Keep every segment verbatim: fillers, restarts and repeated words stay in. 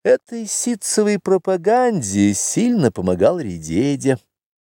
Этой ситцевой пропаганде сильно помогал Редедя.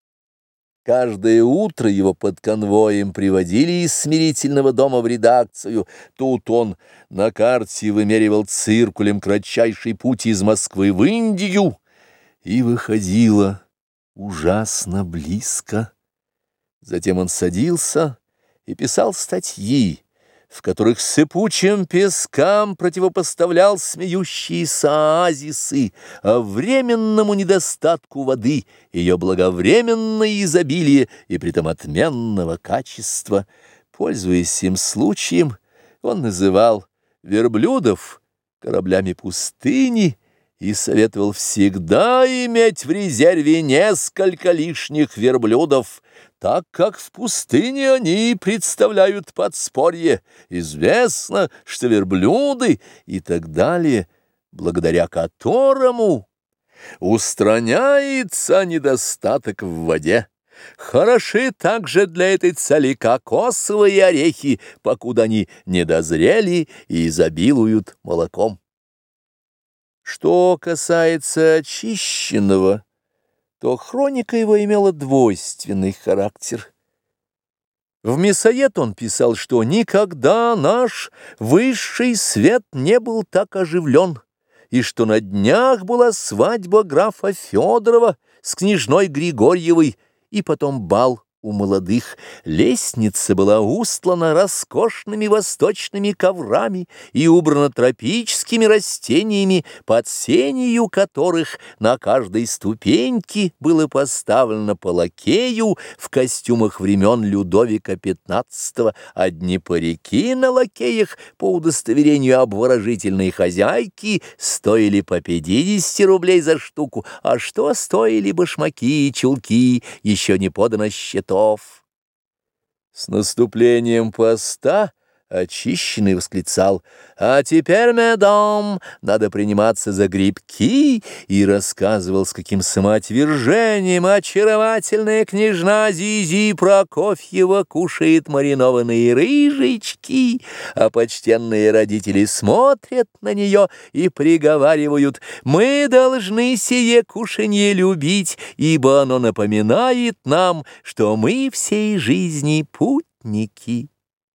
Каждое утро его под конвоем приводили из смирительного дома в редакцию. Тут он на карте вымеривал циркулем кратчайший путь из Москвы в Индию, и выходило ужасно близко. Затем он садился и писал статьи, в которых сыпучим пескам противопоставлял смеющиеся оазисы, а временному недостатку воды ее благовременное изобилие и притом отменного качества. Пользуясь им случаем, он называл верблюдов кораблями пустыни и советовал всегда иметь в резерве несколько лишних верблюдов, так как в пустыне они представляют подспорье. Известно, что верблюды и так далее, благодаря которому устраняется недостаток в воде. Хороши также для этой цели кокосовые орехи, покуда они не дозрели и изобилуют молоком. Что касается очищенного, то хроника его имела двойственный характер. В Мясоед он писал, что никогда наш высший свет не был так оживлен, и что на днях была свадьба графа Федорова с княжной Григорьевой, и потом бал у молодых. Лестница была устлана роскошными восточными коврами и убрана тропическими растениями, под сенью которых на каждой ступеньке было поставлено по лакею в костюмах времен Людовика пятнадцатого, одни парики на лакеях по удостоверению обворожительной хозяйки стоили по пятьдесят рублей за штуку, а что стоили башмаки и чулки, еще не подано счетов. С наступлением поста очищенный восклицал: «А теперь, мэдам, надо приниматься за грибки», и рассказывал, с каким самоотвержением очаровательная княжна Зизи Прокофьева кушает маринованные рыжечки, а почтенные родители смотрят на нее и приговаривают: «Мы должны сие кушанье любить, ибо оно напоминает нам, что мы всей жизни путники».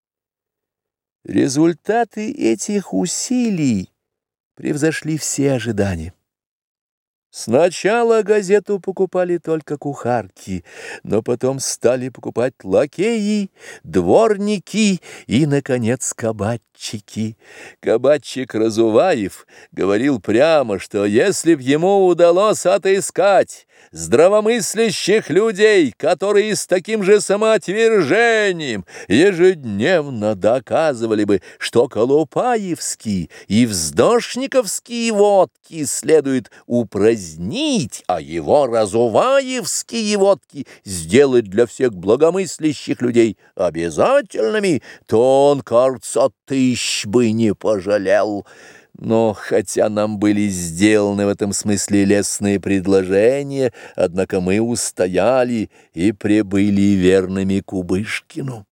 Результаты этих усилий превзошли все ожидания. Сначала газету покупали только кухарки, но потом стали покупать лакеи, дворники и, наконец, кабачики. Кабачик Разуваев говорил прямо, что если б ему удалось отыскать здравомыслящих людей, которые с таким же самоотвержением ежедневно доказывали бы, что колупаевские и вздошниковские водки следует упразднить, а его разуваевские водки сделать для всех благомыслящих людей обязательными, то он, кажется, тысяч бы не пожалел. Но хотя нам были сделаны в этом смысле лестные предложения, однако мы устояли и прибыли верными Кубышкину.